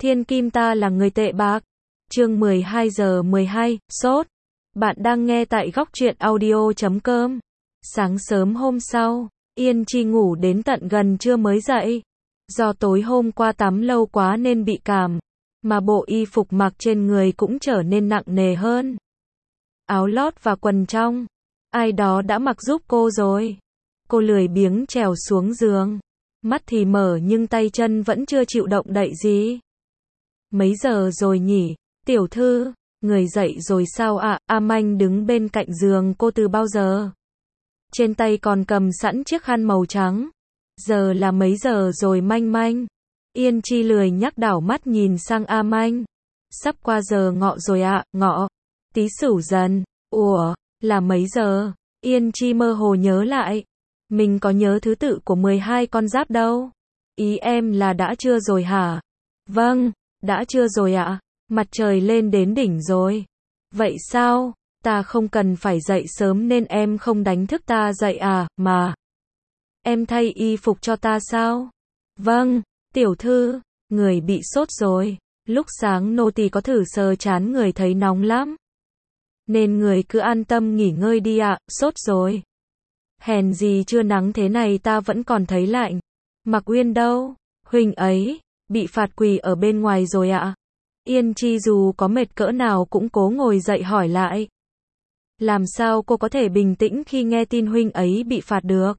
Thiên kim ta là người tệ bạc. Chương 12 giờ 12, sốt. Bạn đang nghe tại góc truyện audio.com. Sáng sớm hôm sau, Yên Chi ngủ đến tận gần trưa mới dậy. Do tối hôm qua tắm lâu quá nên bị cảm, mà bộ y phục mặc trên người cũng trở nên nặng nề hơn. Áo lót và quần trong, ai đó đã mặc giúp cô rồi. Cô lười biếng trèo xuống giường. Mắt thì mở nhưng tay chân vẫn chưa chịu động đậy gì. Mấy giờ rồi nhỉ? Tiểu thư, người dậy rồi sao ạ? A Manh đứng bên cạnh giường cô từ bao giờ? Trên tay còn cầm sẵn chiếc khăn màu trắng. Giờ là mấy giờ rồi Manh Manh? Yên Chi lười nhắc đảo mắt nhìn sang A Manh. Sắp qua giờ ngọ rồi ạ, ngọ. Tí Sửu dần. Ủa, là mấy giờ? Yên Chi mơ hồ nhớ lại. Mình có nhớ thứ tự của 12 con giáp đâu. Ý em là đã trưa rồi hả? Vâng, đã trưa rồi ạ. Mặt trời lên đến đỉnh rồi. Vậy sao? Ta không cần phải dậy sớm nên em không đánh thức ta dậy à, mà. Em thay y phục cho ta sao? Vâng, tiểu thư, người bị sốt rồi. Lúc sáng nô tỳ có thử sờ trán người thấy nóng lắm. Nên người cứ an tâm nghỉ ngơi đi ạ, sốt rồi. Hèn gì trưa nắng thế này ta vẫn còn thấy lạnh. Mặc Uyên đâu? Huynh ấy, bị phạt quỳ ở bên ngoài rồi ạ. Yên Chi dù có mệt cỡ nào cũng cố ngồi dậy hỏi lại. Làm sao cô có thể bình tĩnh khi nghe tin huynh ấy bị phạt được?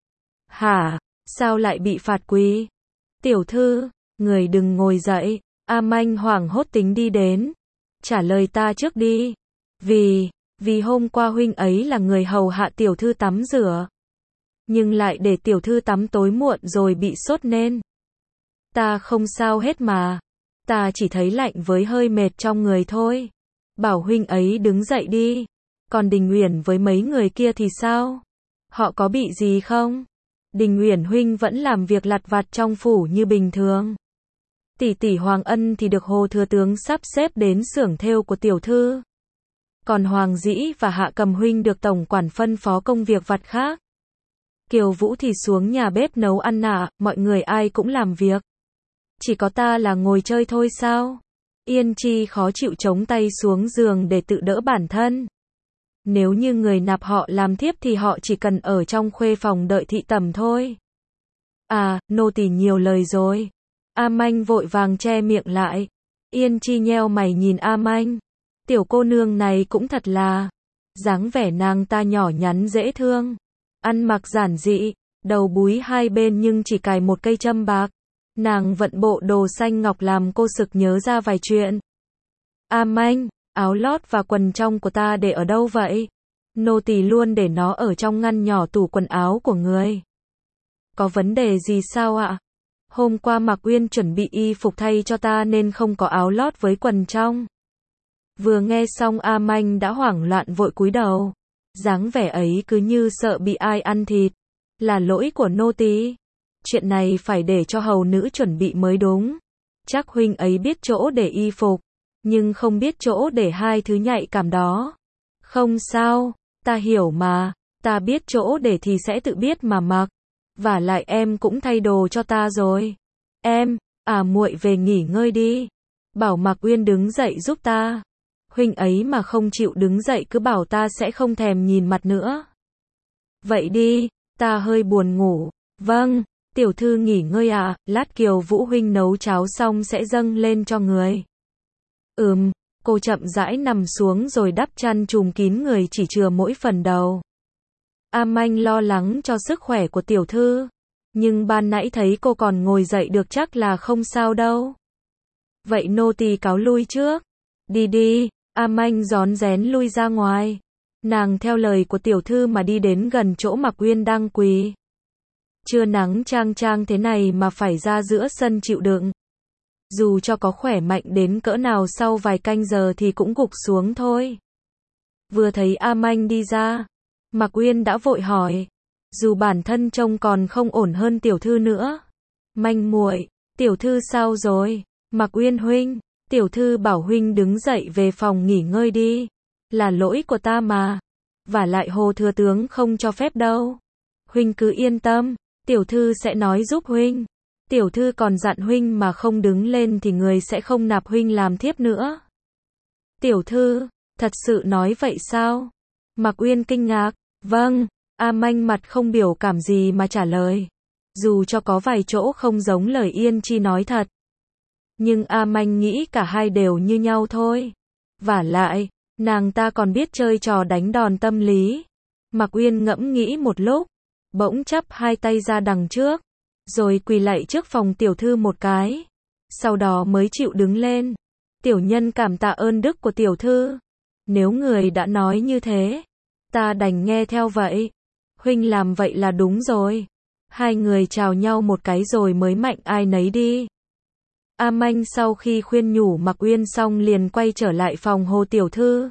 Hả? Sao lại bị phạt quỳ? Tiểu thư, người đừng ngồi dậy. A Manh hoảng hốt tính đi đến. Trả lời ta trước đi. Vì hôm qua huynh ấy là người hầu hạ tiểu thư tắm rửa. Nhưng lại để tiểu thư tắm tối muộn rồi bị sốt nên. Ta không sao hết mà. Ta chỉ thấy lạnh với hơi mệt trong người thôi. Bảo huynh ấy đứng dậy đi. Còn Đình Uyển với mấy người kia thì sao? Họ có bị gì không? Đình Uyển huynh vẫn làm việc lặt vặt trong phủ như bình thường. Tỷ tỷ Hoàng Ân thì được Hồ Thừa Tướng sắp xếp đến xưởng thêu của tiểu thư. Còn Hoàng Dĩ và Hạ Cầm huynh được tổng quản phân phó công việc vặt khác. Kiều Vũ thì xuống nhà bếp nấu ăn ạ, mọi người ai cũng làm việc. Chỉ có ta là ngồi chơi thôi sao? Yên Chi khó chịu chống tay xuống giường để tự đỡ bản thân. Nếu như người nạp họ làm thiếp thì họ chỉ cần ở trong khuê phòng đợi thị tẩm thôi. À, nô tỳ nhiều lời rồi. A Manh vội vàng che miệng lại. Yên Chi nheo mày nhìn A Manh. Tiểu cô nương này cũng thật là. Dáng vẻ nàng ta nhỏ nhắn dễ thương. Ăn mặc giản dị, đầu búi hai bên nhưng chỉ cài một cây châm bạc. Nàng vận bộ đồ xanh ngọc làm cô sực nhớ ra vài chuyện. A Manh, áo lót và quần trong của ta để ở đâu vậy? Nô tỳ luôn để nó ở trong ngăn nhỏ tủ quần áo của người. Có vấn đề gì sao ạ? Hôm qua Mạc Uyên chuẩn bị y phục thay cho ta nên không có áo lót với quần trong. Vừa nghe xong A Manh đã hoảng loạn vội cúi đầu. Dáng vẻ ấy cứ như sợ bị ai ăn thịt. Là lỗi của nô tỳ. Chuyện này phải để cho hầu nữ chuẩn bị mới đúng. Chắc huynh ấy biết chỗ để y phục, nhưng không biết chỗ để hai thứ nhạy cảm đó. Không sao, ta hiểu mà, ta biết chỗ để thì sẽ tự biết mà mặc. Vả lại em cũng thay đồ cho ta rồi. Em, muội về nghỉ ngơi đi. Bảo Mạc Uyên đứng dậy giúp ta. Huynh ấy mà không chịu đứng dậy cứ bảo ta sẽ không thèm nhìn mặt nữa. Vậy đi, ta hơi buồn ngủ. Vâng, tiểu thư nghỉ ngơi ạ, lát Kiều Vũ huynh nấu cháo xong sẽ dâng lên cho người. Cô chậm rãi nằm xuống rồi đắp chăn trùm kín người chỉ chừa mỗi phần đầu. A Manh lo lắng cho sức khỏe của tiểu thư. Nhưng ban nãy thấy cô còn ngồi dậy được chắc là không sao đâu. Vậy nô tỳ cáo lui trước. Đi đi, A Manh rón rén lui ra ngoài. Nàng theo lời của tiểu thư mà đi đến gần chỗ Mạc Uyên đang quỳ. Trưa nắng chang chang thế này mà phải ra giữa sân chịu đựng. Dù cho có khỏe mạnh đến cỡ nào sau vài canh giờ thì cũng gục xuống thôi. Vừa thấy A Manh đi ra, Mạc Uyên đã vội hỏi. Dù bản thân trông còn không ổn hơn tiểu thư nữa. Manh muội, tiểu thư sao rồi? Mạc Uyên huynh, tiểu thư bảo huynh đứng dậy về phòng nghỉ ngơi đi. Là lỗi của ta mà. Vả lại Hồ Thừa Tướng không cho phép đâu. Huynh cứ yên tâm, tiểu thư sẽ nói giúp huynh. Tiểu thư còn dặn huynh mà không đứng lên thì người sẽ không nạp huynh làm thiếp nữa. Tiểu thư, thật sự nói vậy sao? Mạc Uyên kinh ngạc, vâng, A Manh mặt không biểu cảm gì mà trả lời. Dù cho có vài chỗ không giống lời Yên Chi nói thật. Nhưng A Manh nghĩ cả hai đều như nhau thôi. Vả lại, nàng ta còn biết chơi trò đánh đòn tâm lý. Mạc Uyên ngẫm nghĩ một lúc, bỗng chắp hai tay ra đằng trước, rồi quỳ lạy trước phòng tiểu thư một cái. Sau đó mới chịu đứng lên. Tiểu nhân cảm tạ ơn đức của tiểu thư. Nếu người đã nói như thế, ta đành nghe theo vậy. Huynh làm vậy là đúng rồi. Hai người chào nhau một cái rồi mới mạnh ai nấy đi. A Manh sau khi khuyên nhủ Mạc Uyên xong liền quay trở lại phòng Hồ tiểu thư.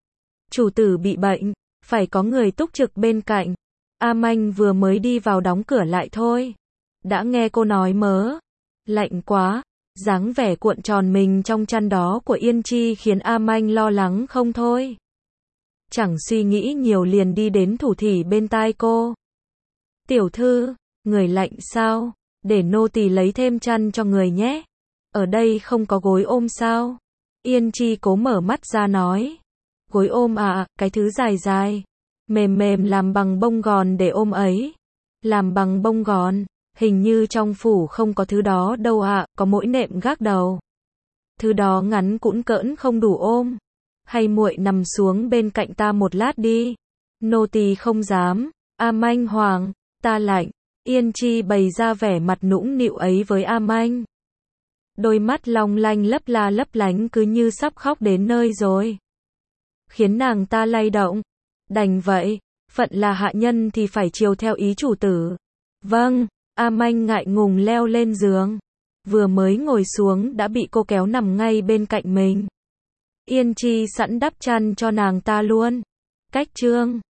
Chủ tử bị bệnh, phải có người túc trực bên cạnh. A Manh vừa mới đi vào đóng cửa lại thôi. Đã nghe cô nói mớ. Lạnh quá. Dáng vẻ cuộn tròn mình trong chăn đó của Yên Chi khiến A Manh lo lắng không thôi. Chẳng suy nghĩ nhiều liền đi đến thủ thỉ bên tai cô. Tiểu thư, người lạnh sao? Để nô tỳ lấy thêm chăn cho người nhé. Ở đây không có gối ôm sao? Yên Chi cố mở mắt ra nói. Gối ôm à, cái thứ dài dài, mềm mềm làm bằng bông gòn để ôm ấy. Làm bằng bông gòn, hình như trong phủ không có thứ đó đâu ạ, có mỗi nệm gác đầu. Thứ đó ngắn cũn cỡn không đủ ôm. Hay muội nằm xuống bên cạnh ta một lát đi. Nô tỳ không dám. A Manh hoàng, ta lạnh. Yên Chi bày ra vẻ mặt nũng nịu ấy với A Manh. Đôi mắt long lanh lấp la lấp lánh cứ như sắp khóc đến nơi rồi. Khiến nàng ta lay động. Đành vậy, phận là hạ nhân thì phải chiều theo ý chủ tử. Vâng, A Manh ngại ngùng leo lên giường. Vừa mới ngồi xuống đã bị cô kéo nằm ngay bên cạnh mình. Yên Chi sẵn đắp chăn cho nàng ta luôn. Cách chương